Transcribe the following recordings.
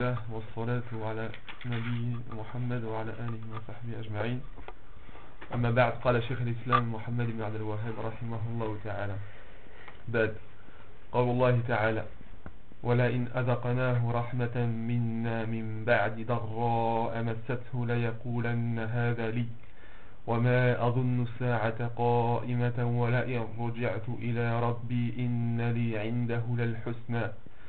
الله والصلاة على نبي محمد وعلى آله وصحبه أجمعين. أما بعد، قال شيخ الإسلام محمد بن عبد الوهاب رحمه الله تعالى: بعد، قول الله تعالى: ولئن أذقناه رحمة منا من بعد ضراء مسته ليقولن هذا لي وما أظن الساعة قائمة ولئن رجعت إلى ربي إن لي عنده للحسنى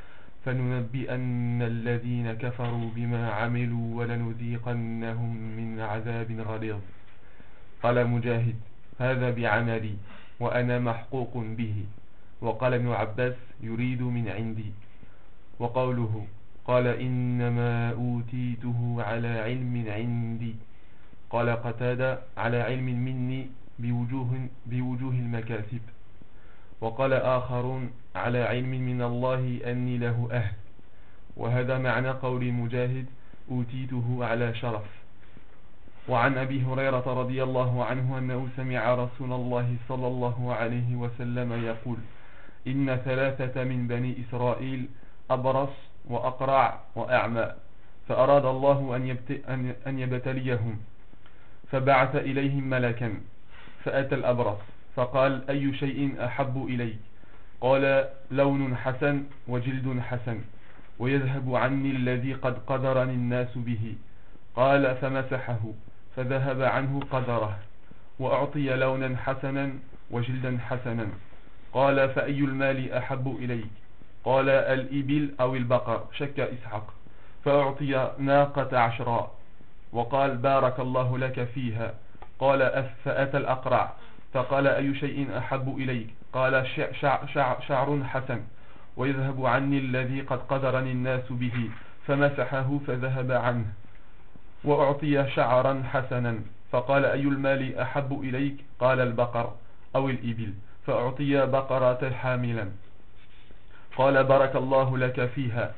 فننبئن الذين كفروا بما عملوا ولنذيقنهم من عذاب غليظ. قال مجاهد: هذا بعملي وأنا محقوق به. وقال ابن عباس: يريد من عندي. وقوله: قال إنما أوتيته على علم عندي. قال قتادة: على علم مني بوجوه المكاسب. وقال آخرون: على علم من الله أني له أهل. وهذا معنى قول مجاهد: أوتيته على شرف. وعن أبي هريرة رضي الله عنه أنه سمع رسول الله صلى الله عليه وسلم يقول: إن ثلاثة من بني إسرائيل أبرص وأقرع وأعمى، فأراد الله أن يبتليهم، فبعث إليهم ملكا، فأتى الأبرص فقال: أي شيء أحب إليك؟ قال: لون حسن وجلد حسن ويذهب عني الذي قد قدرني الناس به. قال: فمسحه فذهب عنه قدره، وأعطي لونا حسنا وجلدا حسنا. قال: فأي المال أحب إليك؟ قال: الإبل أو البقر، شك إسحاق. فأعطي ناقة عشراء، وقال: بارك الله لك فيها. قال: فأتى الأقرع فقال: أي شيء أحب إليك؟ قال: شعر حسن ويذهب عني الذي قد قدرني الناس به. فمسحه فذهب عنه، وأعطي شعرا حسنا. فقال: أي المال أحب إليك؟ قال: البقر أو الإبل. فأعطي بقرة حاملا. قال: بارك الله لك فيها.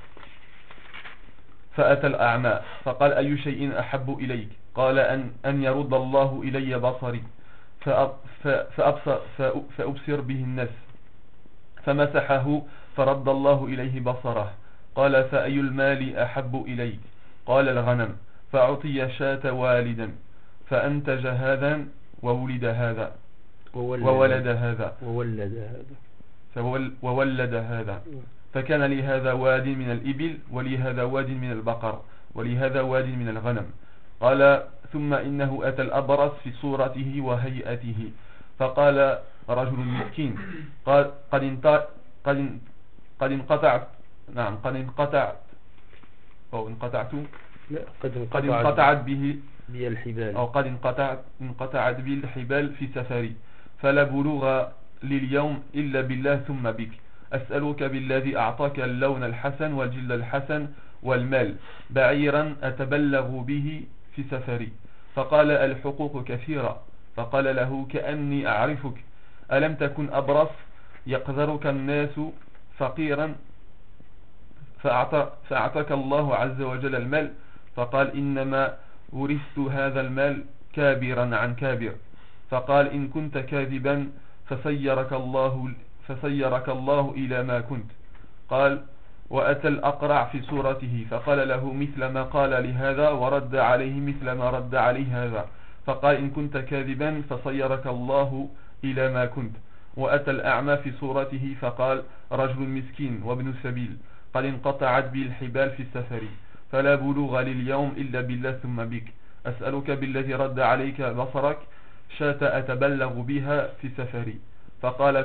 فأتى الأعمى فقال: أي شيء أحب إليك؟ قال: أن يرد الله إلي بصري فأبصر به الناس. فمسحه فرد الله إليه بصره. قال: فأي المال أحب إليك؟ قال: الغنم. فأعطي شاة والدا، فأنتج هذا وولد هذا وولد هذا فكان لي هذا واد من الإبل، ولي هذا واد من البقر، ولهذا واد من الغنم. قال: ثم إنه أتى الأبرص في صورته وهيئته، فقال رجل مسكين: قد انقطعت به الحبال، أو قد انقطعت به الحبال في سفري، فلا بلوغ لليوم إلا بالله ثم بك. أسألك بالذي أعطاك اللون الحسن والجلد الحسن والمال بعيرا أتبلغ به في سفري. فقال: الحقوق كثيرة. فقال له: كأني أعرفك، ألم تكن أبرص يقدرك الناس فقيرا فأعطاك الله عز وجل المال؟ فقال: إنما ورثت هذا المال كابرا عن كابر. فقال: إن كنت كاذبا فسيرك الله إلى ما كنت. قال: وأتى الأقرع في صورته فقال له مثل ما قال لهذا، ورد عليه مثل ما رد عليه هذا. فقال: إن كنت كاذبا فصيرك الله إلى ما كنت. وأتى الأعمى في صورته فقال: رجل مسكين وابن سبيل، قد انقطعت بي الحبال في السفر، فلا بلوغ لليوم إلا بالله ثم بك. أسألك بالذي رد عليك بصرك، شاة أتبلغ بها في سفري. فقال: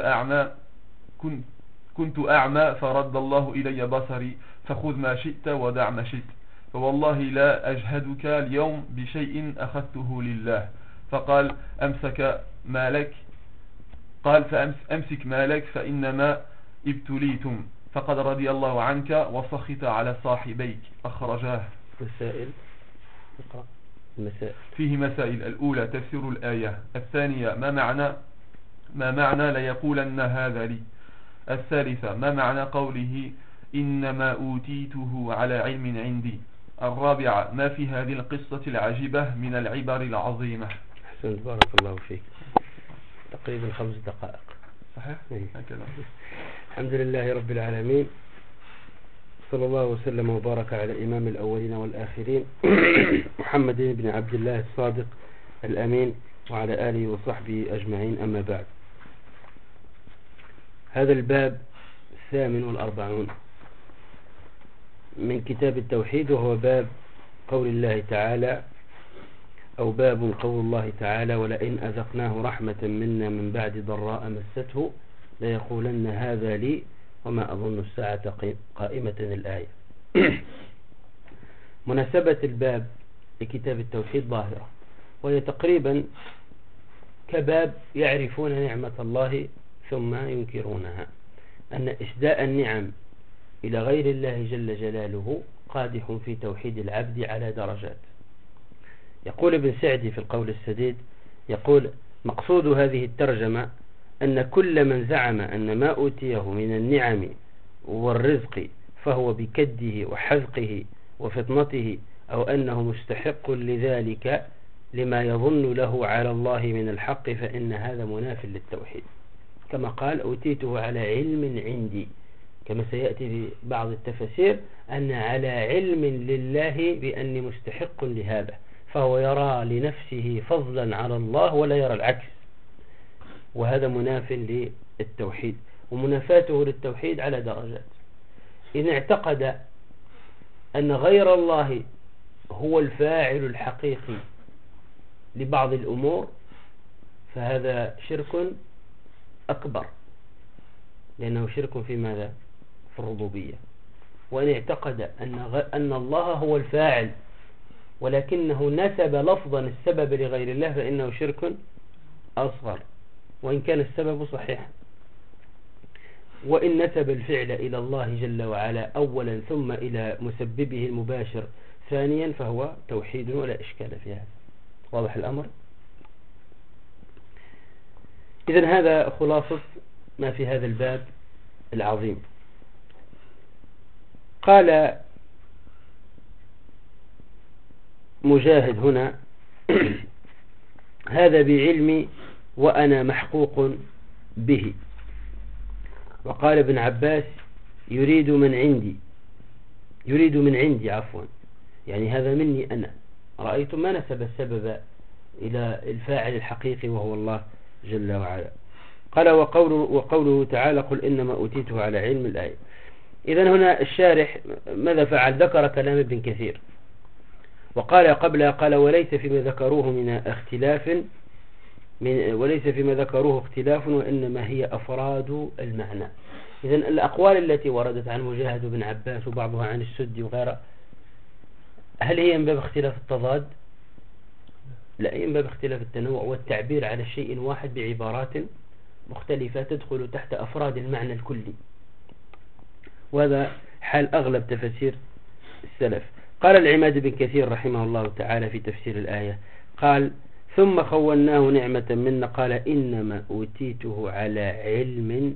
كنت أعمى فرد الله إلي بصري، فخذ ما شئت ودع ما شئت، فوالله لا أجهدك اليوم بشيء أخذته لله. فقال: أمسك مالك. قال: فأمسك مالك فإنما ابتليتم، فقد رضي الله عنك وسخط على صاحبيك. أخرجاه. مسائل. فيه مسائل: الأولى تفسير الآية. الثانية ما معنى ليقولن هذا لي. الثالثة ما معنى قوله إنما أوتيته على علم عندي. الرابعة ما في هذه القصة العجيبة من العبر العظيمة. أحسنت، بارك الله فيك. تقريبا 5 دقائق. صحيح؟ هكذا. الحمد لله رب العالمين، صلى الله وسلم وبارك على إمام الأولين والآخرين محمد بن عبد الله الصادق الأمين وعلى آله وصحبه أجمعين. أما بعد، هذا الباب 48 من كتاب التوحيد، وهو باب قول الله تعالى، أو باب قول الله تعالى: ولئن أذقناه رحمة منا من بعد ضراء مسته ليقولن هذا لي وما أظن الساعة قائمة. الآية. مناسبة الباب لكتاب التوحيد ظاهرة، وهي تقريبا كباب يعرفون نعمة الله ثم ينكرونها، أن إسداء النعم إلى غير الله جل جلاله قادح في توحيد العبد على درجات. يقول ابن سعدي في القول السديد، يقول: مقصود هذه الترجمة أن كل من زعم أن ما أوتيه من النعم والرزق فهو بكده وحذقه وفطنته، أو أنه مستحق لذلك لما يظن له على الله من الحق، فإن هذا مناف للتوحيد. كما قال: أوتيته على علم عندي، كما سيأتي في بعض التفاسير أن على علم لله بأني مستحق لهذا، فهو يرى لنفسه فضلا على الله ولا يرى العكس، وهذا مناف للتوحيد. ومنافاته للتوحيد على درجات. إن اعتقد أن غير الله هو الفاعل الحقيقي لبعض الأمور فهذا شرك أكبر، لأنه شرك في ماذا؟ في الربوبية. وإن اعتقد أن الله هو الفاعل ولكنه نسب لفظا السبب لغير الله فإنه شرك أصغر، وإن كان السبب صحيحا. وإن نسب الفعل إلى الله جل وعلا أولا ثم إلى مسببه المباشر ثانيا فهو توحيد ولا إشكال في هذا. واضح الأمر؟ إذن هذا خلاصة ما في هذا الباب العظيم. قال مجاهد هنا: هذا بعلمي وأنا محقوق به. وقال ابن عباس: يريد من عندي عفوا، يعني هذا مني أنا. رأيت ما نسب السبب إلى الفاعل الحقيقي وهو الله جل وعلا. قال: وقوله تعالى: قل إنما أوتيته على علم. الآية. إذن هنا الشارح ماذا فعل؟ ذكر كلام ابن كثير، وقال قبلها: قال: وليس فيما ذكروه اختلاف وإنما هي أفراد المعنى. إذن الأقوال التي وردت عن مجاهد بن عباس وبعضها عن السدي وغيره، هل هي من باب اختلاف التضاد؟ لا، هي من باب اختلاف التنوع والتعبير على الشيء الواحد بعبارات مختلفة تدخل تحت أفراد المعنى الكلي، وهذا حال أغلب تفسير السلف. قال العماد بن كثير رحمه الله تعالى في تفسير الآية، قال: ثم خولناه نعمة منا، قال: إنما أوتيته على علم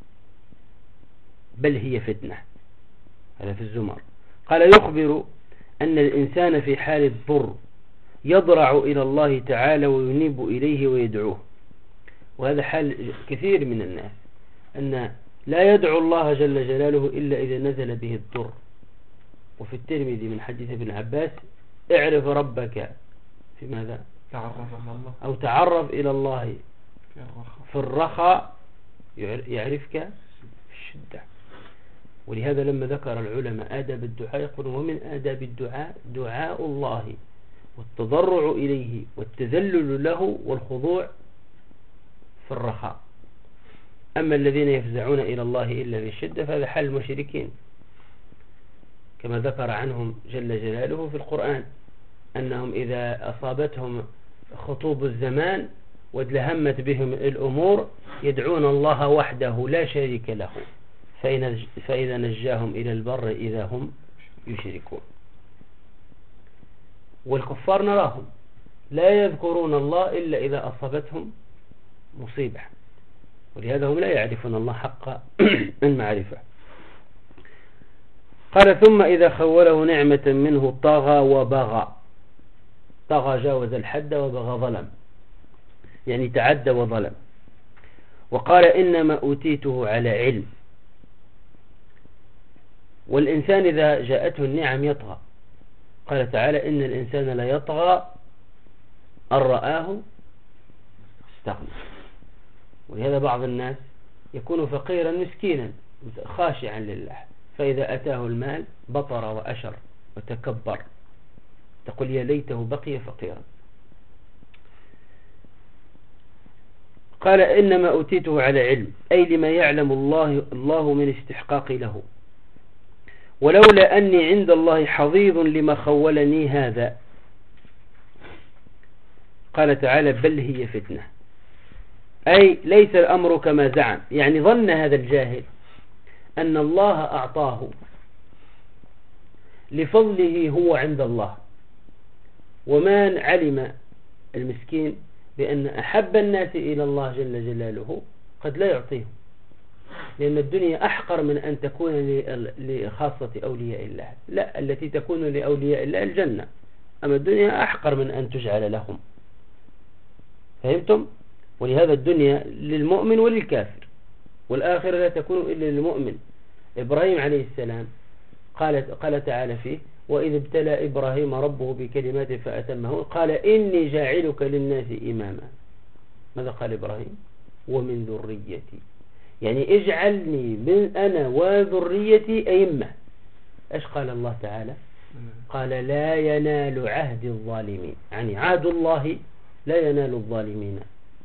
بل هي فتنة. هذا في الزمر. قال: يخبر أن الإنسان في حال الضر يضرع إلى الله تعالى وينيب إليه ويدعوه، وهذا حال كثير من الناس، أن لا يدعو الله جل جلاله إلا إذا نزل به الضر. وفي الترمذي من حديث ابن عباس: اعرف ربك في ماذا؟ أو تعرف إلى الله في الرخاء يعرفك في الشدة. ولهذا لما ذكر العلماء آداب الدعاء يقولون: ومن آداب الدعاء دعاء الله والتضرع إليه والتذلل له والخضوع في الرخاء. أما الذين يفزعون إلى الله إلا في الشدة فهذا حال المشركين، كما ذكر عنهم جل جلاله في القرآن أنهم إذا أصابتهم خطوب الزمان وادلهمت بهم الأمور يدعون الله وحده لا شريك له، فإذا نجاهم إلى البر إذا هم يشركون. والكفار نراهم لا يذكرون الله إلا إذا أصابتهم مصيبة، ولهذا هم لا يعرفون الله حق المعرفة. قال: ثم إذا خوله نعمة منه طغى وبغى. طغى جاوز الحد، وبغى ظلم، يعني تعدى وظلم. وقال: إنما أوتيته على علم. والإنسان إذا جاءته النعم يطغى. قال تعالى إن الإنسان لا يطغى أن رآه استغنى. ولهذا بعض الناس يكون فقيرا مسكينا خاشعا لله، فإذا أتاه المال بطر وأشر وتكبر، تقول يا ليته بقي فقيرا. قال إنما أوتيته على علم، أي لما يعلم الله من استحقاقي له، ولولا أني عند الله حظيظ لما خولني هذا. قال تعالى بل هي فتنة، أي ليس الأمر كما زعم. يعني ظن هذا الجاهل أن الله أعطاه لفضله هو عند الله، ومن علم المسكين بأن أحب الناس إلى الله جل جلاله قد لا يعطيه، لأن الدنيا أحقر من أن تكون لخاصة أولياء الله. لا، التي تكون لأولياء الله الجنة، أما الدنيا أحقر من أن تجعل لهم. فهمتم؟ ولهذا الدنيا للمؤمن وللكافر، والآخرة لا تكون إلا للمؤمن. إبراهيم عليه السلام قال تعالى فيه وإذ ابتلى إبراهيم ربه بكلمات فأتمه قال إني جاعلك للناس إماما. ماذا قال إبراهيم؟ ومن ذريتي، يعني اجعلني من أنا وذريتي أئمة. إيش قال الله تعالى؟ قال لا ينال عهد الظالمين، يعني عهد الله لا ينال الظالمين.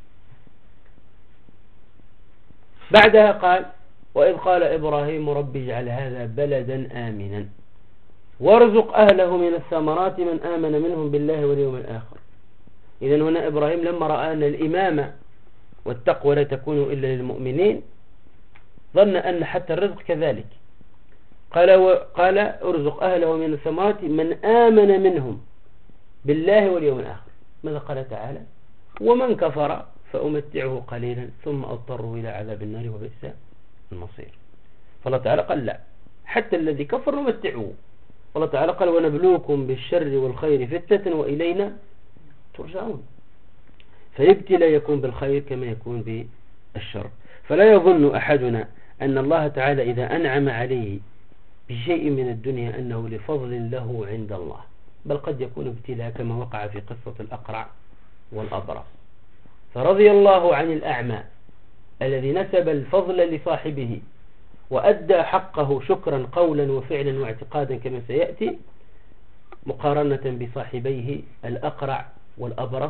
بعدها قال وإذ قال إبراهيم رب اجعل هذا بلدا آمنا وارزق أهله من الثمرات من آمن منهم بالله واليوم الآخر. إذن هنا إبراهيم لما رأى أن الإمامة والتقوى لا تكون إلا للمؤمنين ظن أن حتى الرزق كذلك. قال ارزق أهله من الثمرات من آمن منهم بالله واليوم الآخر. ماذا قال تعالى؟ ومن كفر فأمتعه قليلا ثم أضطره إلى عذاب النار وبئس المصير. فالله تعالى قال لا، حتى الذي كفر نمتعه. والله تعالى قال ونبلوكم بالشر والخير فتنة وإلينا ترجعون. فالابتلاء يكون بالخير كما يكون بالشر. فلا يظن أحدنا أن الله تعالى إذا أنعم عليه بشيء من الدنيا أنه لفضل له عند الله، بل قد يكون ابتلاء كما وقع في قصة الأقرع والأبرص. فرضي الله عن الأعمى الذي نسب الفضل لصاحبه وأدى حقه شكرا قولا وفعلا واعتقادا كما سيأتي، مقارنة بصاحبيه الأقرع والأبرص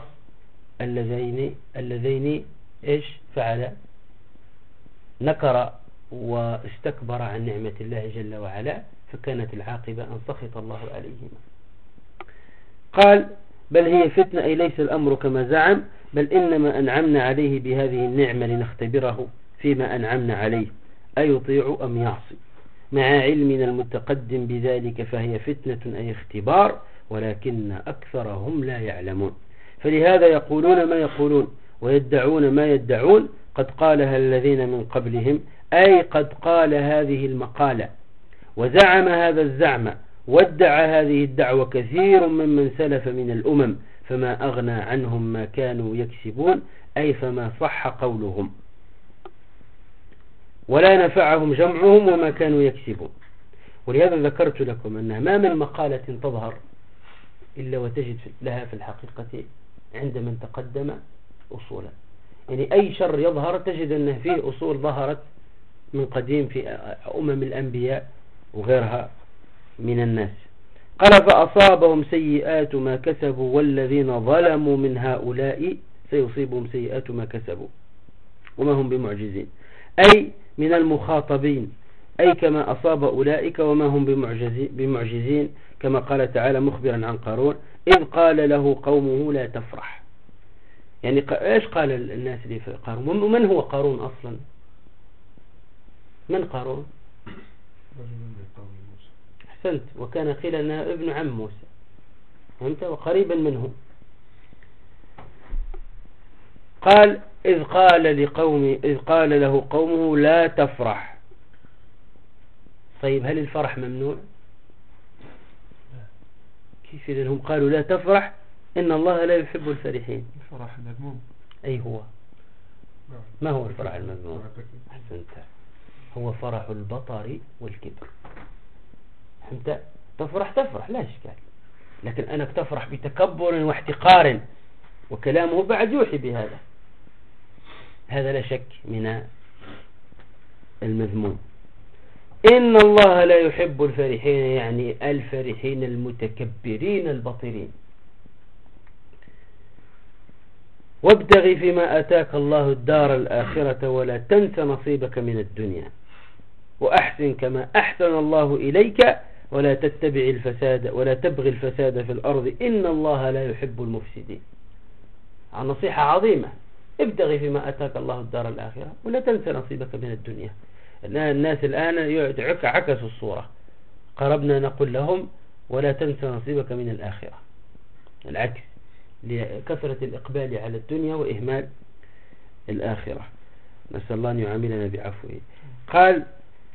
اللذين إيش فعل؟ نكر واستكبر عن نعمة الله جل وعلا، فكانت العاقبة أن سخط الله عليهما. قال بل هي فتنة، أي ليس الأمر كما زعم، بل إنما أنعمنا عليه بهذه النعمة لنختبره فيما أنعمنا عليه أيطيع أم يعصي، مع علمنا المتقدم بذلك، فهي فتنة أي اختبار، ولكن أكثرهم لا يعلمون. فلهذا يقولون ما يقولون ويدعون ما يدعون، قد قالها الذين من قبلهم، أي قد قال هذه المقالة وزعم هذا الزعم وادعى هذه الدعوة كثير ممن سلف من الأمم، فما أغنى عنهم ما كانوا يكسبون، أي فما صح قولهم ولا نفعهم جمعهم وما كانوا يكسبون. ولهذا ذكرت لكم أنها ما من مقالة تظهر إلا وتجد لها في الحقيقة عند من تقدم أصولا. يعني أي شر يظهر تجد أنه فيه أصول ظهرت من قديم في أمم الأنبياء وغيرها من الناس. قال فأصابهم سيئات ما كسبوا والذين ظلموا من هؤلاء سيصيبهم سيئات ما كسبوا وما هم بمعجزين، أي من المخاطبين، أي كما أصاب أولئك وما هم بمعجزين، كما قال تعالى مخبرا عن قارون إذ قال له قومه لا تفرح. يعني إيش قال الناس لي في قارون؟ ومن هو قارون أصلا؟ من قارون؟ أحسنت، وكان قيل أنه ابن عم موسى، فهمت؟ وقريبا منه. قال إذ قال له قومه لا تفرح. طيب هل الفرح ممنوع؟ كيف إذن هم قالوا لا تفرح؟ إن الله لا يحب الفرحين. الفرح المذموم أي هو؟ ما هو الفرح المذموم؟ أحسنت، هو فرح البطر والكبر. أنت تفرح لا إشكال، لكن أنك تفرح بتكبر واحتقار وكلامه بعد يوحي بهذا، هذا لا شك من المذموم. إن الله لا يحب الفرحين، يعني الفرحين المتكبرين البطرين. وابتغ فيما آتاك الله الدار الآخرة ولا تنس نصيبك من الدنيا وأحسن كما أحسن الله إليك ولا تبغي الفساد في الأرض إن الله لا يحب المفسدين. عن نصيحة عظيمة، ابتغ فيما آتاك الله الدار الآخرة ولا تنس نصيبك من الدنيا. الناس الآن عكسوا الصورة، قربنا نقول لهم ولا تنس نصيبك من الآخرة، العكس، لكثرة الإقبال على الدنيا وإهمال الآخرة. نسأل الله أن يعاملنا بعفوه. قال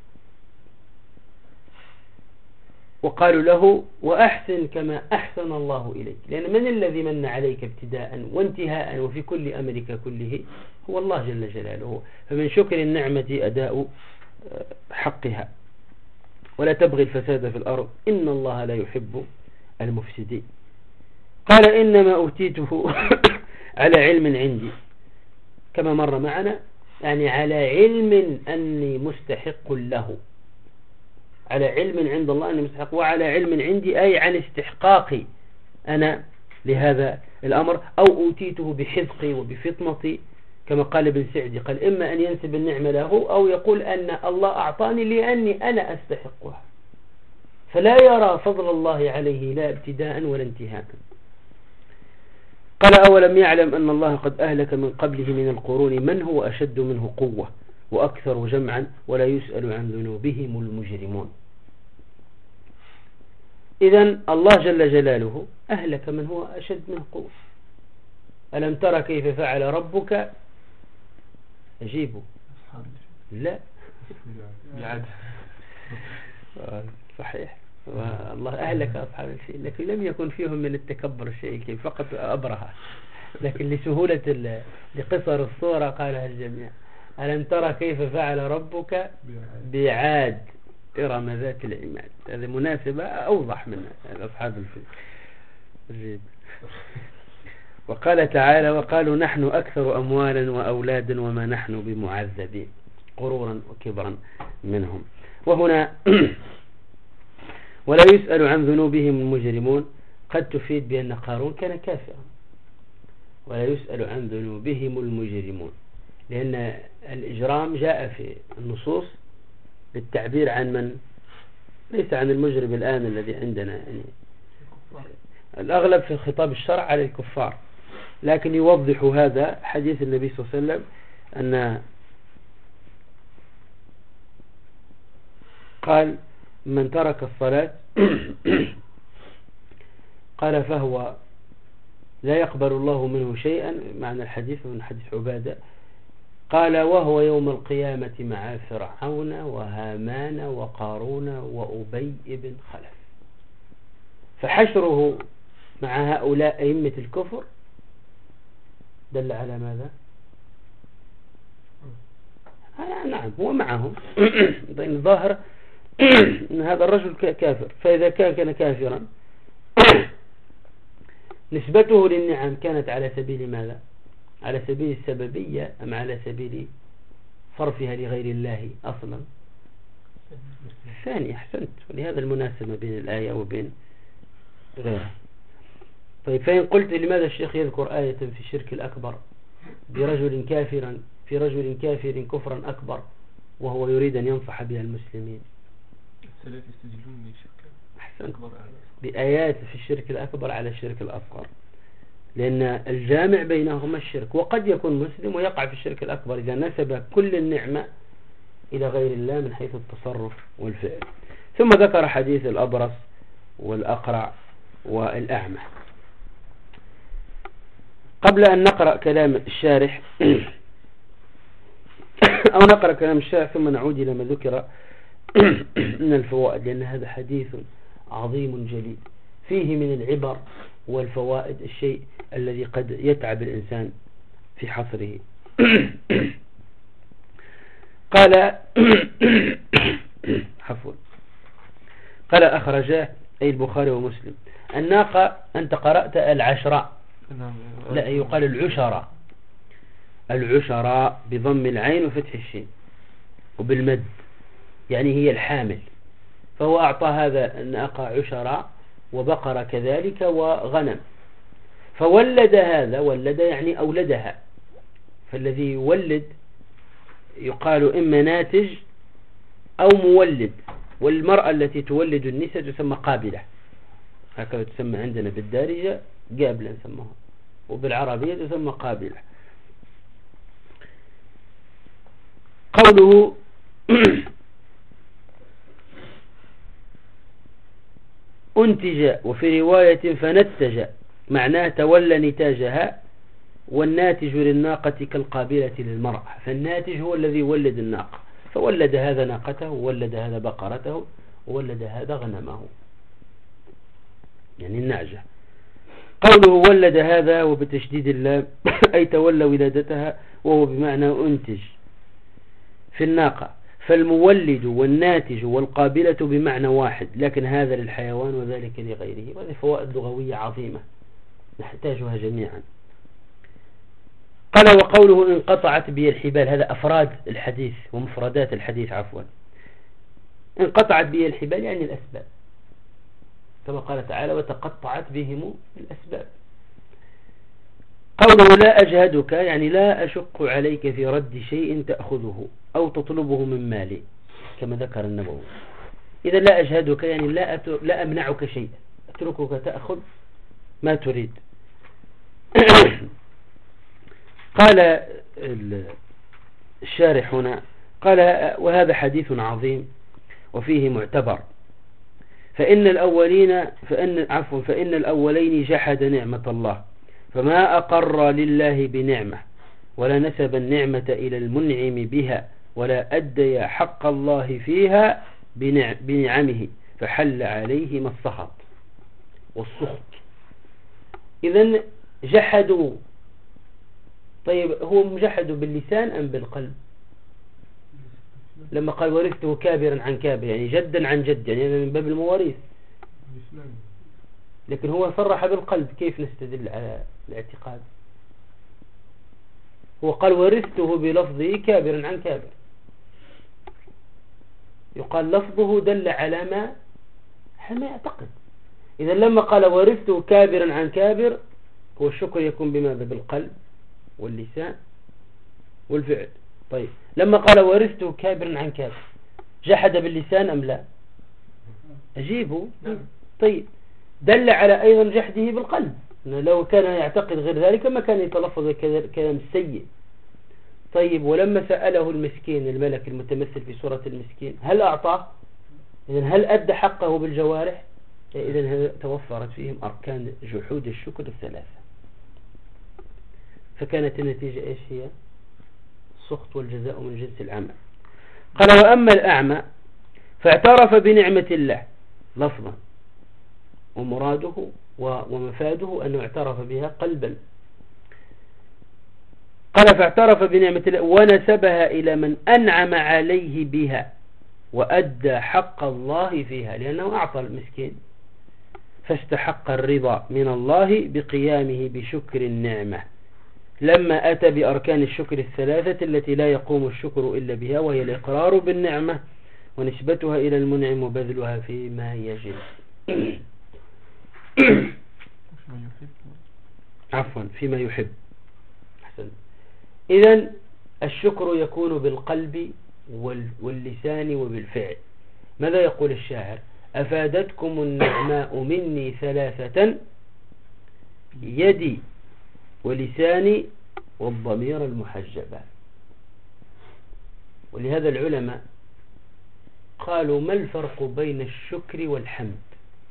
وقالوا له وأحسن كما أحسن الله إليك، لأن من الذي من عليك ابتداء وانتهاء وفي كل أمرك كله هو الله جل جلاله، فمن شكر النعمة أداء حقها. ولا تبغي الفساد في الأرض إن الله لا يحب المفسدين. قال إنما أوتيته على علم عندي، كما مر معنا، يعني على علم أني مستحق له، على علم عند الله أني مستحق، وعلى علم عندي أي عن استحقاقي أنا لهذا الأمر، أو أوتيته بحذقي وبفطنتي، كما قال ابن سعدي، قال إما أن ينسب النعمة له أو يقول أن الله أعطاني لأني أنا أستحقها، فلا يرى فضل الله عليه لا ابتداء ولا انتهاء. قال أولم يعلم أن الله قد أهلك من قبله من القرون من هو أشد منه قوة وأكثر جمعا ولا يسأل عن ذنوبهم المجرمون. إذن الله جل جلاله أهلك من هو أشد منه قوة. ألم ترى كيف فعل ربك؟ أجيبوا لا صحيح، والله أهلك أصحاب الفيل، لكن لم يكن فيهم من التكبر الشيء، فقط أبرهة، لكن لسهولة لقصر الصورة قالها الجميع. ألم ترى كيف فعل ربك بعاد إرم ذات العماد. هذه مناسبة أوضح من أصحاب الفيل. وقال تعالى وقالوا نحن أكثر أموالا وأولادا وما نحن بمعذبين، غرورا وكبرا منهم. وهنا ولا يسأل عن ذنوبهم المجرمون قد تفيد بأن قارون كان كافرا، ولا يسأل عن ذنوبهم المجرمون، لأن الإجرام جاء في النصوص للتعبير عن من ليس عن المجرم الآن الذي عندنا، يعني الأغلب في خطاب الشرع على الكفار، لكن يوضح هذا حديث النبي صلى الله عليه وسلم أن قال من ترك الصلاة قال فهو لا يقبل الله منه شيئا، معنى الحديث من حديث عبادة، قال وهو يوم القيامة مع فرعون وهامان وقارون وأبي بن خلف. فحشره مع هؤلاء أئمة الكفر دل على ماذا؟ نعم هو معهم بين الظاهر أن هذا الرجل كافر، فإذا كان كافرا نسبته للنعم كانت على سبيل ماذا؟ على سبيل السببية أم على سبيل صرفها لغير الله أصلا؟ ثاني، أحسنت. ولهذا المناسبة بين الآية وبين غيرها. طيب فإن قلت لماذا الشيخ يذكر آية في الشرك الأكبر برجل كافرا في رجل كافر كفرا أكبر وهو يريد أن ينصح بها المسلمين؟ السلف يستدلون أحسنت بآيات في الشرك الأكبر على الشرك الأصغر، لأن الجامع بينهما الشرك، وقد يكون مسلم ويقع في الشرك الأكبر إذا نسب كل النعمة إلى غير الله من حيث التصرف والفعل. ثم ذكر حديث الأبرص والأقرع والأعمى. قبل أن نقرأ كلام الشارح أو نقرأ كلام الشارح ثم نعود إلى ما ذكر من الفوائد، لأن هذا حديث عظيم جليل فيه من العبر والفوائد الشيء الذي قد يتعب الإنسان في حصره. قال عفوا قال أخرجاه أي البخاري ومسلم. الناقة أنت قرأت العشراء، نعم. لا يقال العشراء، العشراء بضم العين وفتح الشين وبالمد، يعني هي الحامل. فهو أعطى هذا الناقة عشراء وبقرة كذلك وغنم، فولد هذا، ولد يعني أولدها. فالذي يولد يقال إما ناتج أو مولد. والمرأة التي تولد النساء تسمى قابلة، هكذا تسمى عندنا بالدارجة قابلة نسموها، وبالعربية تسمى قابلة. قوله أنتج وفي رواية فنتج، معناه تولى نتاجها، والناتج للناقة كالقابلة للمرأة. فالناتج هو الذي يولد الناقة، فولد هذا ناقته وولد هذا بقرته وولد هذا غنمه، يعني النعجة. قوله ولد هذا وبتشديد اللام أي تولى ولادتها، وهو بمعنى أنتج في الناقة. فالمولد والناتج والقابلة بمعنى واحد، لكن هذا للحيوان وذلك لغيره. وهذه فوائد لغوية عظيمة نحتاجها جميعا. قال وقوله انقطعت بي الحبال، هذا أفراد الحديث ومفردات الحديث عفوا. انقطعت بي الحبال يعني الأسباب، كما قال تعالى وتقطعت بهم الأسباب. قوله لا أجهدك يعني لا أشق عليك في رد شيء تأخذه أو تطلبه من مالي، كما ذكر النبوي. إذا لا أجهدك يعني لا أمنعك شيء، أتركك تأخذ ما تريد. قال الشارح هنا قال وهذا حديث عظيم وفيه معتبر، فإن الأولين جحد نعمة الله فما أقر لله بنعمة ولا نسب النعمة إلى المنعم بها ولا أدى حق الله فيها بنعمه فحل عليهما السخط والسخط. إذن جحدوا. طيب هو مجحد باللسان أم بالقلب؟ لما قال ورثته كابرا عن كابر يعني جدا عن جد، يعني هذا من باب المواريث، لكن هو صرح بالقلب. كيف نستدل على الاعتقاد؟ هو قال ورثته بلفظه كابرا عن كابر، يقال لفظه دل على ما يعتقد. إذا لما قال ورثته كابرا عن كابر، هو الشكر يكون بماذا؟ بالقلب واللسان والفعل. طيب لما قال ورثته كابرا عن كابر، جحد باللسان أم لا؟ أجيبه. طيب دل على أيضا جحده بالقلب، لو كان يعتقد غير ذلك ما كان يتلفظ كلام السيء. طيب ولما سأله المسكين الملك المتمثل في سورة المسكين هل أعطاه؟ إذن هل أدى حقه بالجوارح؟ إذن توفرت فيهم أركان جحود الشكر الثلاثة. فكانت النتيجة إيش هي؟ السخط والجزاء من جنس العمل. قال وأما الأعمى فاعترف بنعمة الله لفظا، ومراده ومفاده أنه اعترف بها قلبا. قال فاعترف بنعمة الله ونسبها إلى من أنعم عليه بها وأدى حق الله فيها، لأنه أعطى المسكين فاستحق الرضا من الله بقيامه بشكر النعمة لما أتى بأركان الشكر الثلاثة التي لا يقوم الشكر إلا بها، وهي الإقرار بالنعمة ونسبتها إلى المنعم وبذلها فيما يجب. عفوا فيما يحب. أحسن. إذن الشكر يكون بالقلب واللسان وبالفعل. ماذا يقول الشاعر؟ أفادتكم النعماء مني ثلاثة يدي ولساني والضمير المحجبة. ولهذا العلماء قالوا ما الفرق بين الشكر والحمد؟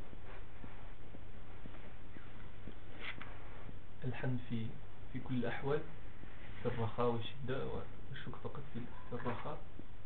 الحمد في كل الأحوال، في الرخاء والشدة، والشكر فقط في الرخاء.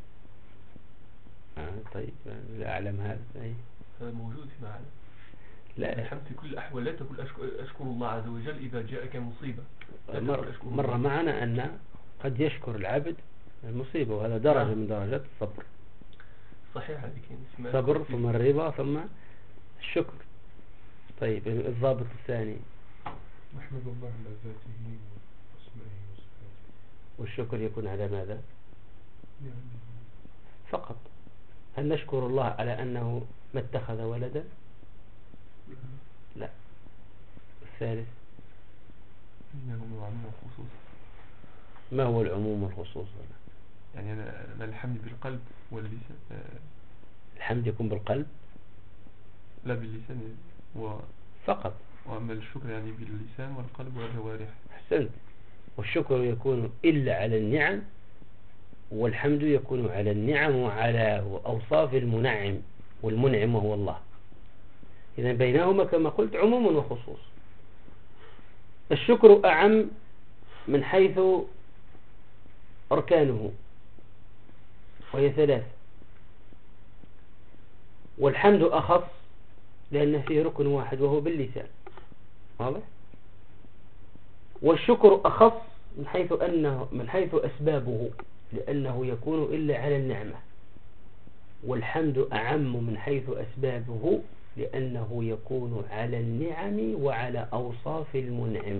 طيب لا أعلم هذا. هذا موجود في معنا. لا الحمد في كل الأحوال، لا تقول أشكر الله عز وجل إذا جاءك مصيبة. مر معنا أن قد يشكر العبد المصيبة، وهذا درجة من درجات الصبر. صحيح هذه كاين صبر ثم الرضا ثم الشكر. طيب الضابط الثاني نحمد الله على ذاته واسمائه وصفاته. والشكر يكون على ماذا يعني فقط؟ هل نشكر الله على أنه ما اتخذ ولدا؟ لا. الثالث إنه من العموم والخصوص. ما هو العموم والخصوص؟ يعني أنا الحمد بالقلب واللسان. الحمد يكون بالقلب لا باللسان فقط، وأما الشكر يعني باللسان والقلب والجوارح. أحسنت. والشكر يكون إلا على النعم، والحمد يكون على النعم وعلى أوصاف المنعم، والمنعم وهو الله. إذا بينهما كما قلت عموم وخصوص. الشكر أعم من حيث أركانه وهي 3، والحمد أخص لأن فيه ركن واحد وهو باللسان، واضح؟ والشكر أخص من حيث أسبابه لأنه يكون إلا على النعمة، والحمد أعم من حيث أسبابه لأنه يكون على النعم وعلى أوصاف المنعم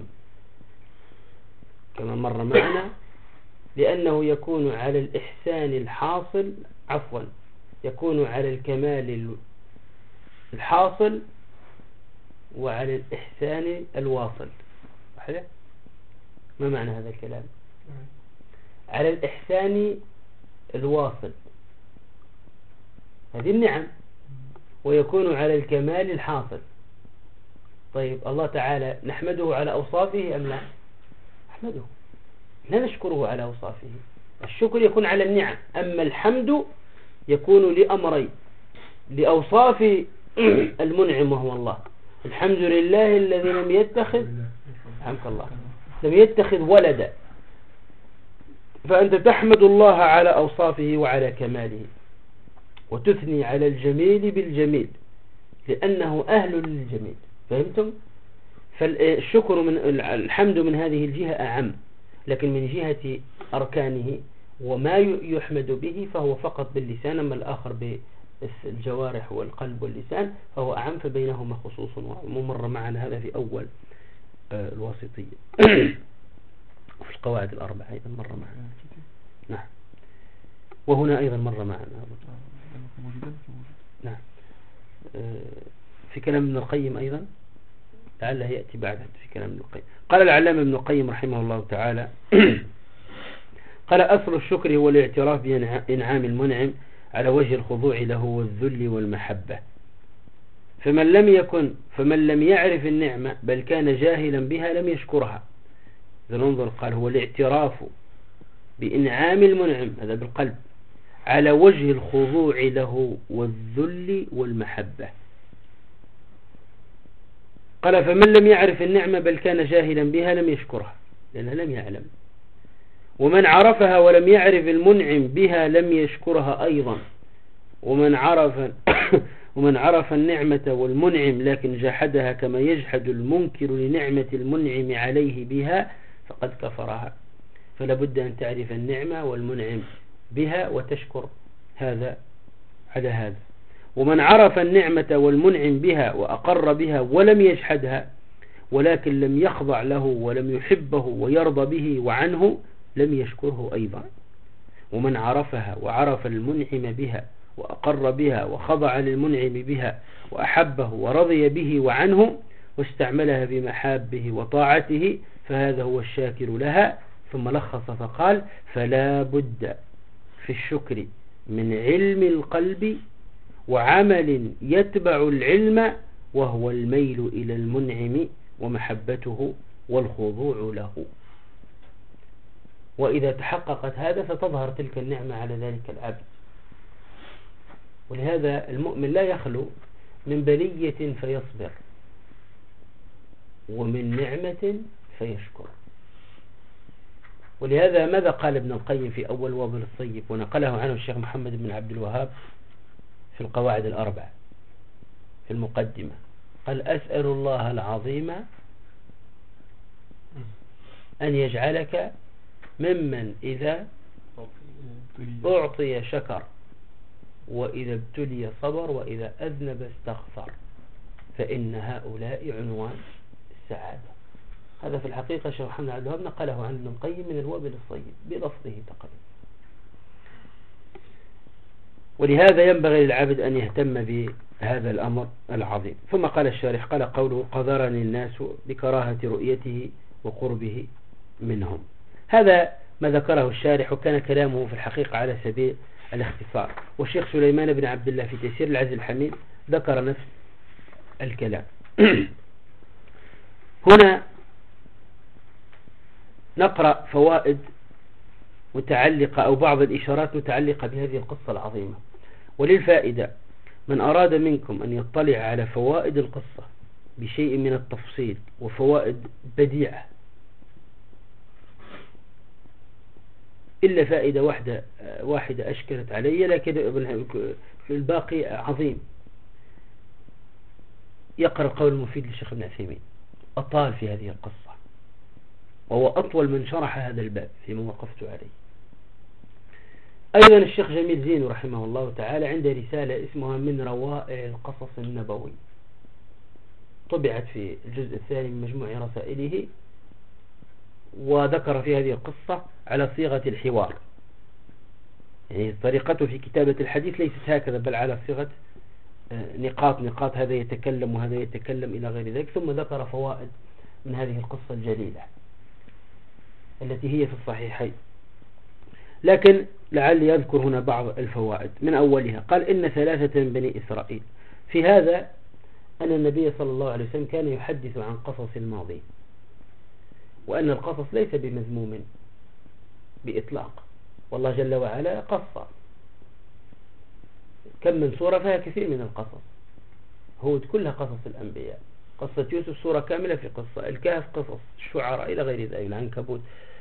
كما مر معنا، لأنه يكون على الإحسان الحاصل يكون على الكمال الحاصل وعلى الإحسان الواصل. صحيح؟ ما معنى هذا الكلام؟ على الإحسان الواصل هذه النعم، ويكون على الكمال الحاصل. طيب الله تعالى نحمده على أوصافه أم لا؟ نحمده، لا نشكره على أوصافه. الشكر يكون على النعم، أما الحمد يكون لأمرين: لأوصاف المنعم وهو الله. الحمد لله الذي لم يتخذ لم يتخذ ولدا، فأنت تحمد الله على أوصافه وعلى كماله، وتثني على الجميل بالجميل لأنه أهل للجميل. فهمتم؟ فالشكر الحمد من هذه الجهة أعم، لكن من جهة أركانه وما يحمد به فهو فقط باللسان، أما الآخر بالجوارح والقلب واللسان فهو أعم، فبينهما خصوص ومر معنا هذا في أول الواسطية. وفي القواعد الأربعة أيضا مر معنا. نعم، وهنا أيضا مر معنا. نعم، في كلام ابن القيم أيضا لعله يأتي بعد في كلام ابن القيم. قال العلامة ابن القيم رحمه الله تعالى قال: أصل الشكر هو الاعتراف بإنعام المنعم على وجه الخضوع له والذل والمحبة. فمن لم يعرف النعمة بل كان جاهلا بها لم يشكرها. إذا ننظر، قال هو الاعتراف بإنعام المنعم، هذا بالقلب، على وجه الخضوع له والذل والمحبة. قال: فمن لم يعرف النعمة بل كان جاهلا بها لم يشكرها لأنه لم يعلم. ومن عرفها ولم يعرف المنعم بها لم يشكرها أيضا. ومن عرف النعمة والمنعم لكن جحدها كما يجحد المنكر لنعمة المنعم عليه بها فقد كفرها. فلا بد أن تعرف النعمة والمنعم بها وتشكر هذا على هذا. ومن عرف النعمة والمنعم بها وأقر بها ولم يجحدها ولكن لم يخضع له ولم يحبه ويرضى به وعنه لم يشكره أيضا. ومن عرفها وعرف المنعم بها وأقر بها وخضع للمنعم بها وأحبه ورضي به وعنه واستعملها بمحابه وطاعته فهذا هو الشاكر لها. ثم لخص فقال: فلا بد في الشكر من علم القلب وعمل يتبع العلم وهو الميل إلى المنعم ومحبته والخضوع له. وإذا تحققت هذا فتظهر تلك النعمة على ذلك العبد. ولهذا المؤمن لا يخلو من بلية فيصبر ومن نعمة فيشكر. ولهذا ماذا قال ابن القيم في أول وابل الصيب ونقله عنه الشيخ محمد بن عبد الوهاب في القواعد الأربع في المقدمة؟ قال: أسأل الله العظيم أن يجعلك ممن إذا أعطي شكر وإذا ابتلي صبر وإذا أذنب استغفر، فإن هؤلاء عنوان السعادة. هذا في الحقيقة شيخ محمد عبد الوهاب نقله عن ابن القيم من الوابل الصيب بلفظه تقريبا. ولهذا ينبغي للعبد أن يهتم بهذا الأمر العظيم. ثم قال الشارح قال قوله قذرني الناس بكراهة رؤيته وقربه منهم. هذا ما ذكره الشارح، وكان كلامه في الحقيقة على سبيل الاختصار. والشيخ سليمان بن عبد الله في تيسير العزيز الحميد ذكر نفس الكلام. هنا نقرأ فوائد متعلقة أو بعض الإشارات متعلقة بهذه القصة العظيمة. وللفائدة من أراد منكم أن يطلع على فوائد القصة بشيء من التفصيل وفوائد بديعة، إلا فائدة واحدة أشكلت علي، لكن في الباقي عظيم، يقرأ القول المفيد للشيخ ابن عثيمين، أطال في هذه القصة، وهو أطول من شرح هذا الباب فيما وقفت عليه. أيضا الشيخ جميل زين رحمه الله تعالى عنده رسالة اسمها من روائع القصص النبوي، طبعت في الجزء الثاني من مجموع رسائله، وذكر في هذه القصة على صيغة الحوار، يعني طريقته في كتابة الحديث ليست هكذا، بل على صيغة نقاط هذا يتكلم وهذا يتكلم إلى غير ذلك. ثم ذكر فوائد من هذه القصة الجليلة التي هي في الصحيحين، لكن لعلي يذكر هنا بعض الفوائد. من أولها قال إن 3 من بني إسرائيل. في هذا أن النبي صلى الله عليه وسلم كان يحدث عن قصص الماضي، وأن القصص ليس بمذموم بإطلاق، والله جل وعلا قصة كم من سورة فيها كثير من القصص، هود كلها قصص الأنبياء، قصة يوسف سورة كاملة في قصة، الكهف قصص، الشعراء إلى غير ذلك، العنكبوت.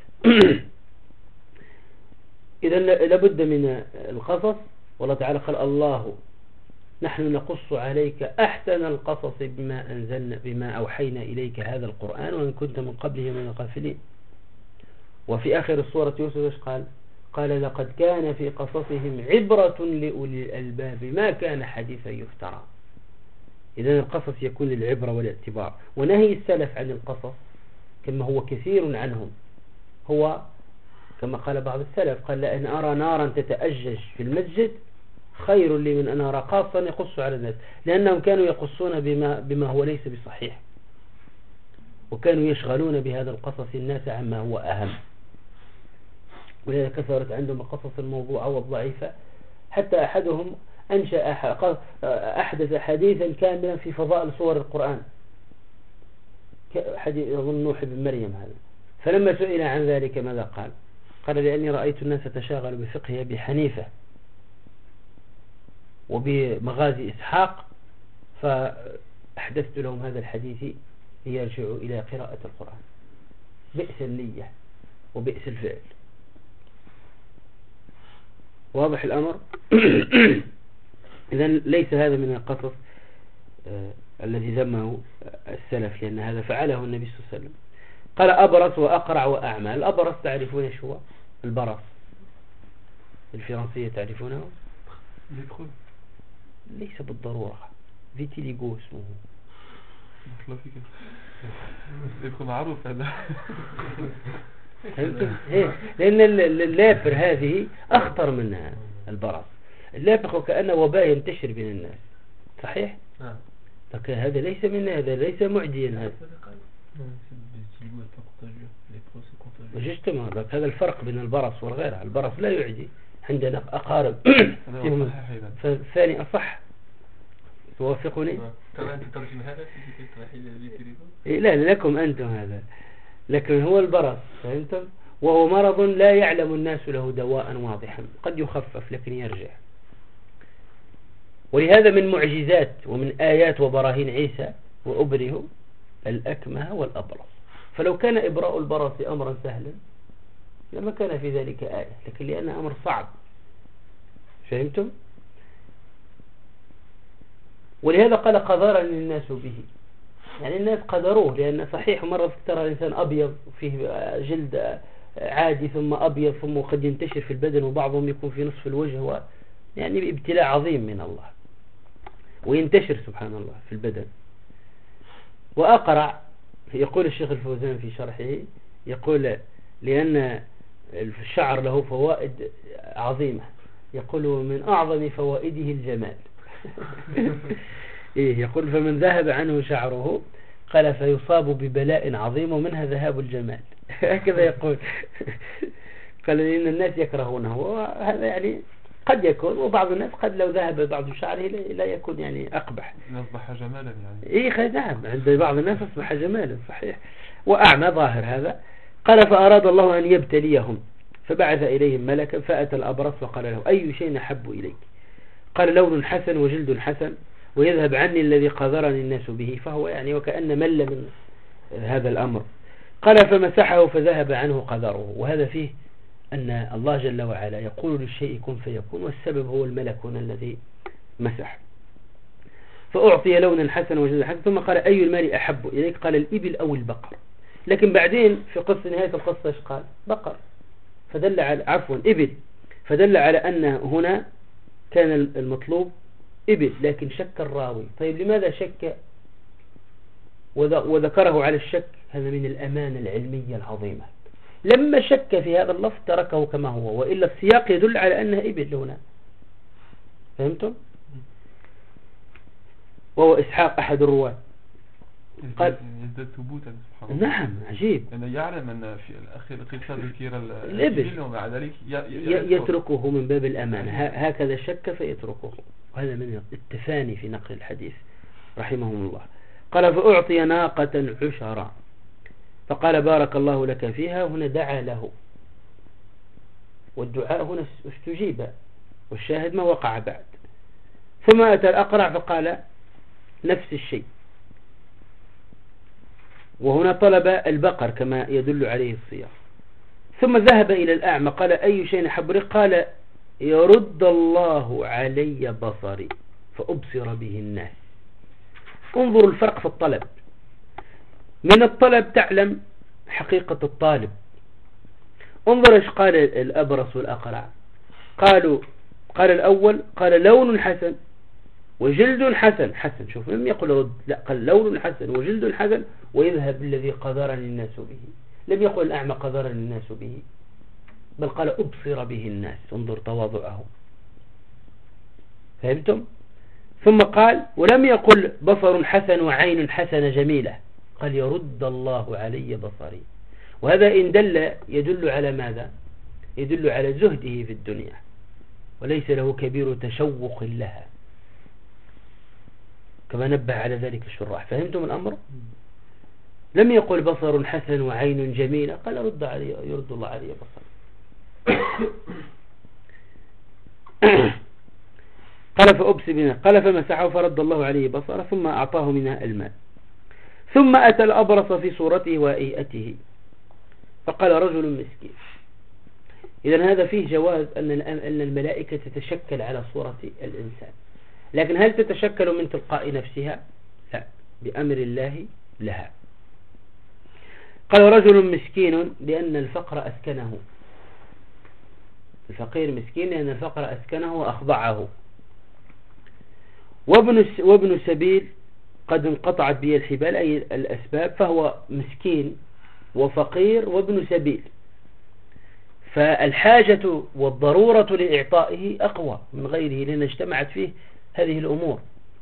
إذا لابد من القصص. والله تعالى قال الله نحن نقص عليك أحسن القصص بما أوحينا إليك هذا القرآن وإن كنت من قبله من الغافلين. وفي آخر السورة يوسف إيش قال لقد كان في قصصهم عبرة لأولي الألباب ما كان حديثا يفترى. إذن القصص يكون للعبرة والاعتبار. ونهي السلف عن القصص كما هو كثير عنهم هو كما قال بعض السلف، قال لأن أرى نارا تتأجج في المسجد خير لي من أن أرى قاصا يقص على الناس، لأنهم كانوا يقصون بما هو ليس بصحيح، وكانوا يشغلون بهذا القصص الناس عما هو أهم. ولذا كثرت عندهم القصص الموضوعة والضعيفة، حتى أحدهم أنشأ أحدث حديثا كاملا في فضائل سور القرآن، حديث يظن نوح بن مريم هذا. فلما سئل عن ذلك ماذا قال لأني رأيت الناس تشاغلوا بفقه أبي حنيفة وبمغازي إسحاق، فأحدثت لهم هذا الحديث ليرجعوا إلى قراءة القرآن. بئس النية وبئس الفعل. واضح الأمر؟ إذن ليس هذا من القصص الذي ذمه السلف، لأن هذا فعله النبي صلى الله عليه وسلم. قال أبرص وأقرع وأعمى. الأبرص تعرفون شو البرص الفرنسية تعرفونه؟ ليس بالضرورة، فيتيليغو اسمه. يبقى معروف هذا. لأن اللابر هذه أخطر من البرص. اللابر وكأنه وباء ينتشر بين الناس، صحيح؟ لكن هذا ليس منه، هذا ليس معديا. هذا جستم هذا الفرق بين البرص والغير. البرص لا يعدي، عندنا أقارب فالثاني أصح. توافقني؟ لا لكم أنتم هذا، لكن هو البرص، فهمتم؟ وهو مرض لا يعلم الناس له دواء واضحا، قد يخفف لكن يرجع. ولهذا من معجزات ومن آيات وبراهين عيسى وأبره الأكمه والأبرص. فلو كان إبراء البرص أمرا سهلا لما كان في ذلك آية، لكن لأنه أمر صعب، فهمتم؟ ولهذا قال قذرني الناس به، يعني الناس قدروه، لأن صحيح مرة ترى الإنسان أبيض فيه جلد عادي ثم أبيض ثم قد ينتشر في البدن، وبعضهم يكون في نصف الوجه يعني بابتلاء عظيم من الله، وينتشر سبحان الله في البدن. وأقرع، يقول الشيخ الفوزان في شرحه، يقول لأن الشعر له فوائد عظيمة، يقول من أعظم فوائده الجمال. يقول فمن ذهب عنه شعره قال فيصاب ببلاء عظيم ومنها ذهاب الجمال. هكذا يقول. قال لأن الناس يكرهونه، وهذا يعني قد يكون، وبعض الناس قد لو ذهب بعض شعره لا يكون يعني أقبح، أصبح جمالا يعني. نعم، عند بعض الناس أصبح جمالا صحيح، وأعمى ظاهر هذا. قال فأراد الله أن يبتليهم فبعث إليهم ملكا فأتى الأبرص وقال له أي شيء أحب إليك؟ قال لون حسن وجلد حسن ويذهب عني الذي قذرني الناس به، فهو يعني وكأن مل من هذا الأمر. قال فمسحه فذهب عنه قذره. وهذا فيه أن الله جل وعلا يقول للشيء كن فيكون، والسبب هو الملك هنا الذي مسح. فأعطي لونا حسن وجلد حسن، ثم قال أي المال أحب إليك؟ قال الإبل أو البقر. لكن بعدين في نهاية القصة إيش قال؟ بقر، فدل على إبل، فدل على أن هنا كان المطلوب إبل، لكن شك الراوي. طيب لماذا شك وذكره على الشك؟ هذا من الأمانة العلمية العظيمة. لما شك في هذا اللفظ تركه كما هو، وإلا السياق يدل على أنها إبل هنا. فهمتم؟ وهو إسحاق أحد الرواة قال يزداد ثبوتا سبحان الله. نعم عجيب، أنه يعلم أن في الأخير القصة ذكر الإبل، ومع ذلك يتركه من باب الأمانة. هكذا شك فيتركه، وهذا من التفاني في نقل الحديث رحمهم الله. قال فأعطي ناقة عشرا فقال بارك الله لك فيها. هنا دعا له، والدعاء هنا استجيب، والشاهد ما وقع بعد. ثم أتى الأقرع فقال نفس الشيء، وهنا طلب البقر كما يدل عليه السياق. ثم ذهب إلى الأعمى قال أي شيء أحب إليك؟ قال يرد الله علي بصري فأبصر به الناس. انظروا الفرق في الطلب. من الطلب تعلم حقيقة الطالب. انظر ايش قال الأبرص والأقرع. قال الأول قال لون حسن وجلد حسن. شوف، لم يقل رد، لا، قال لون حسن وجلد حسن ويذهب الذي قذرني الناس به. لم يقل الأعمى قذرني الناس به، بل قال أبصر به الناس. انظر تواضعه. فهمتم؟ ثم قال ولم يقل بصر حسن وعين حسنة جميلة، قال يرد الله علي بصري. وهذا إن دل يدل على ماذا؟ يدل على زهده في الدنيا، وليس له كبير تشوق لها، كما نبه على ذلك الشراح. فهمتم الأمر؟ لم يقل بصر حسن وعين جميلة، قال يرد الله علي بصري. قال فأبصر بنا، قال فمسحه فرد الله عليه بصره ثم أعطاه منها الماء. ثم أتى الأبرص في صورته وهيئته فقال رجل مسكين. إذن هذا فيه جواز أن الملائكة تتشكل على صورة الإنسان، لكن هل تتشكل من تلقاء نفسها؟ لا، بأمر الله لها. قال رجل مسكين لأن الفقر أسكنه. الفقير مسكين لأن الفقر أسكنه وأخضعه. وابن سبيل قد انقطعت به الحبال، أي الأسباب، فهو مسكين وفقير وابن سبيل، فالحاجة والضرورة لإعطائه أقوى من غيره لأن اجتمعت فيه هذه الأمور.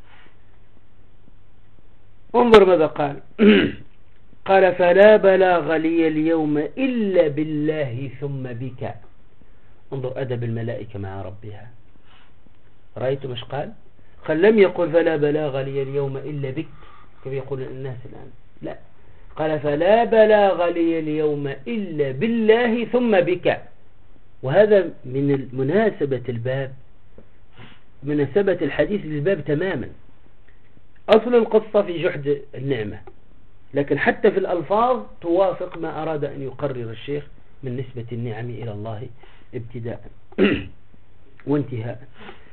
انظر ماذا قال. قال فلا بلاغ لي اليوم إلا بالله ثم بك. انظر أدب الملائكة مع ربها. رأيتم ايش قال؟ لم يقل فلا بلاغ لي اليوم إلا بك كما يقول الناس الآن، لا، قال فلا بلاغ لي اليوم إلا بالله ثم بك. وهذا من مناسبة الباب، مناسبة الحديث للباب تماما. أصل القصة في جحد النعمة، لكن حتى في الألفاظ توافق ما أراد أن يقرر الشيخ من نسبة النعم إلى الله ابتداء وانتهاء.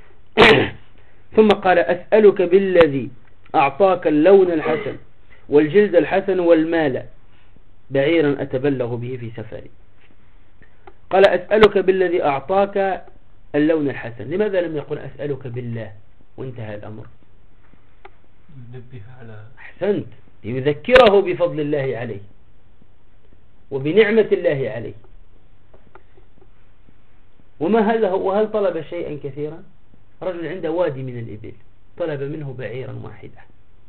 ثم قال أسألك بالذي أعطاك اللون الحسن والجلد الحسن والمال بعيرا أتبلغ به في سفري. قال أسألك بالذي أعطاك اللون الحسن؟ لماذا لم يقل أسألك بالله وانتهى الأمر؟ ينبه على أحسنت، يذكره بفضل الله عليه وبنعمة الله عليه. وهل طلب شيئا كثيرا؟ رجل عنده وادي من الإبل طلب منه بعيرا واحدا،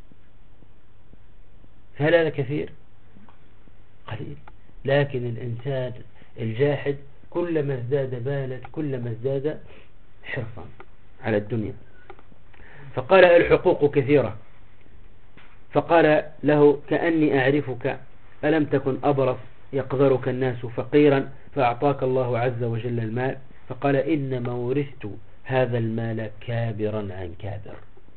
هل هذا كثير؟ قليل. لكن الإنسان الجاحد كلما ازداد بالا كلما ازداد حرصا على الدنيا. فقال الحقوق كثيرة، فقال له كأني أعرفك، ألم تكن أبرص يقذرك الناس فقيرا فأعطاك الله عز وجل المال؟ فقال إنما ورثت هذا المال كابرا عن كابر،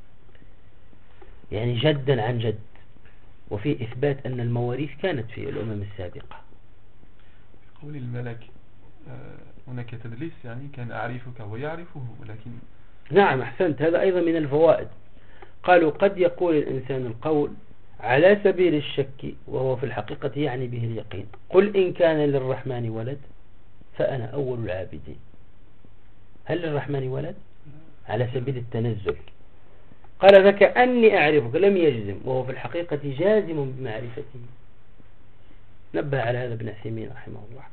يعني جدا عن جد. وفي إثبات أن المواريث كانت في الأمم السابقة. قول الملك هناك تدليس، يعني كان أعرفك ويعرفه، ولكن نعم أحسنت، هذا أيضا من الفوائد. قالوا قد يقول الإنسان القول على سبيل الشك وهو في الحقيقة يعني به اليقين. قل إن كان للرحمن ولد فأنا أول العابدين. هل للرحمن ولد؟ على سبيل التنزل. قال فكأني أعرفك، لم يجزم وهو في الحقيقة جازم بمعرفته. نبه على هذا ابن عثيمين رحمه الله.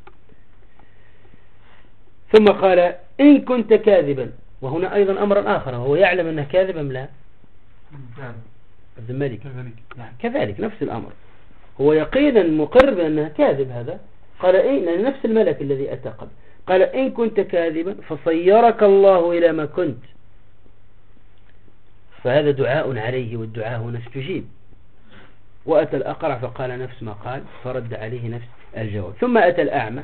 ثم قال إن كنت كاذبا، وهنا أيضا أمر آخر، هو يعلم أنه كاذب أم لا؟ عبد الملك كذلك نفس الأمر، هو يقينا مقر بأنه كاذب. هذا قال إيه؟ لأن نفس الملك الذي أتى قبل قال إن كنت كاذبا فصيرك الله إلى ما كنت. فهذا دعاء عليه، والدعاء هنا استجيب. وأتى الأقرع فقال نفس ما قال، فرد عليه نفس الجواب. ثم أتى الأعمى،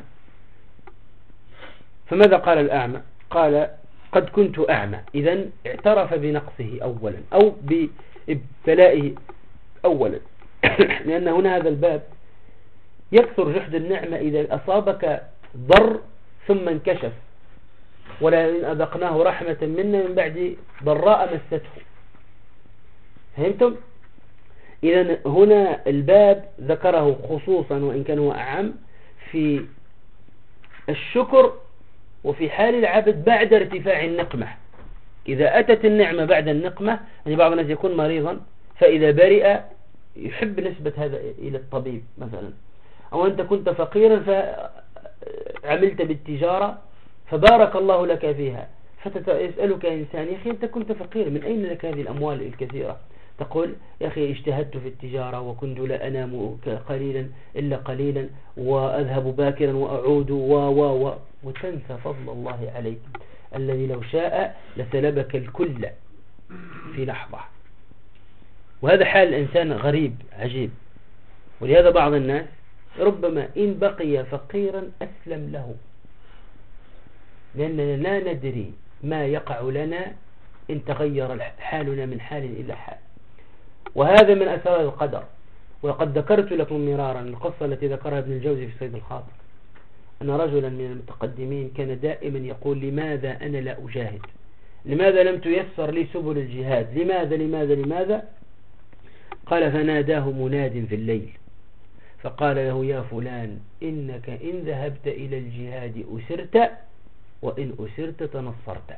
فماذا قال الأعمى؟ قال قد كنت أعمى. إذن اعترف بنقصه أولا أو بابتلائه أولا لأن هنا هذا الباب يكثر جحد النعمة إذا أصابك ضر ثم انكشف، ولئن أذقناه رحمة منا من بعد ضراء مسته. فهمتم؟ إذن هنا الباب ذكره خصوصا وإن كان هو أعم في الشكر وفي حال العبد بعد ارتفاع النقمة. إذا أتت النعمة بعد النقمة، يعني بعض الناس يكون مريضا فإذا برئ يحب نسبة هذا إلى الطبيب مثلا، أو أنت كنت فقيرا فعملت بالتجارة فبارك الله لك فيها، فيسألك إنسان يا أخي أنت كنت فقير، من أين لك هذه الأموال الكثيرة؟ تقول يا أخي اجتهدت في التجارة وكنت لا أنام قليلا إلا قليلا وأذهب باكرا وأعود وتنسى فضل الله عليك الذي لو شاء لسلبك الكل في لحظة. وهذا حال الإنسان غريب عجيب. ولهذا بعض الناس ربما إن بقي فقيرا أسلم له، لأننا لا ندري ما يقع لنا إن تغير حالنا من حال إلى حال. وهذا من أسرار القدر. وقد ذكرت لكم مرارا القصة التي ذكرها ابن الجوزي في صيد الخاطر، أن رجلا من المتقدمين كان دائما يقول لماذا أنا لا أجاهد؟ لماذا لم تيسر لي سبل الجهاد؟ لماذا؟ قال فناداه مناد في الليل فقال له يا فلان إنك إن ذهبت إلى الجهاد أسرت، وإن أسرت تنصرت.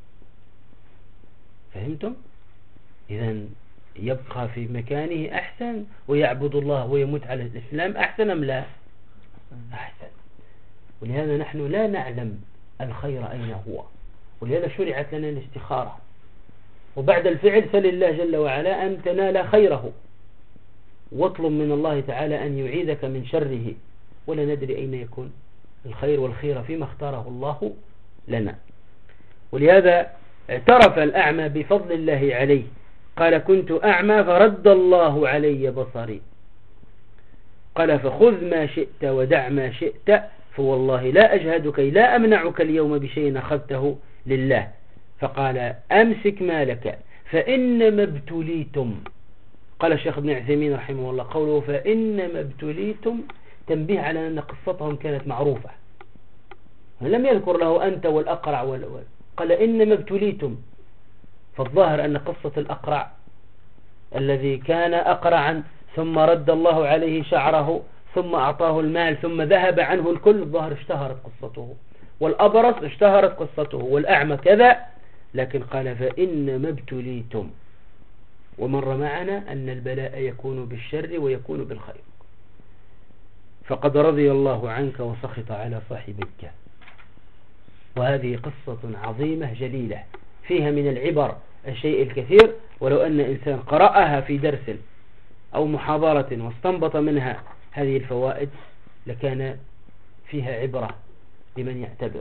فهمتم؟ إذن يبقى في مكانه أحسن ويعبد الله ويموت على الإسلام أحسن أم لا؟ أحسن. ولهذا نحن لا نعلم الخير أين هو، ولهذا شرعت لنا الاستخارة. وبعد الفعل سل الله جل وعلا أن تنال خيره، واطلب من الله تعالى أن يعيذك من شره، ولا ندري أين يكون الخير والخير فيما اختاره الله لنا. ولهذا اعترف الأعمى بفضل الله عليه، قال كنت أعمى فرد الله علي بصري. قال فخذ ما شئت ودع ما شئت، فوالله لا أجهدك لا أمنعك اليوم بشيء أخذته لله. فقال أمسك مالك فإنما ابتليتم. قال الشيخ ابن عثيمين رحمه الله قوله فإنما ابتليتم تنبيه على أن قصتهم كانت معروفة، لم يذكر له أنت والأقرع قال إنما ابتليتم. فالظاهر أن قصة الأقرع الذي كان أقرعا ثم رد الله عليه شعره ثم أعطاه المال ثم ذهب عنه الكل، الظاهر اشتهرت قصته والأبرص اشتهرت قصته، والأعمى كذا، لكن قال فإنما ابتليتم، ومر معنا أن البلاء يكون بالشر ويكون بالخير، فقد رضي الله عنك وسخط على صاحبك. وهذه قصة عظيمة جليلة فيها من العبر الشيء الكثير، ولو أن إنسان قرأها في درس أو محاضرة واستنبط منها هذه الفوائد لكان فيها عبرة لمن يعتبر.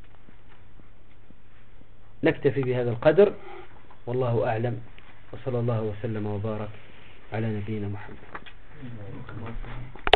نكتفي بهذا القدر، والله أعلم، وصلى الله وسلم وبارك على نبينا محمد.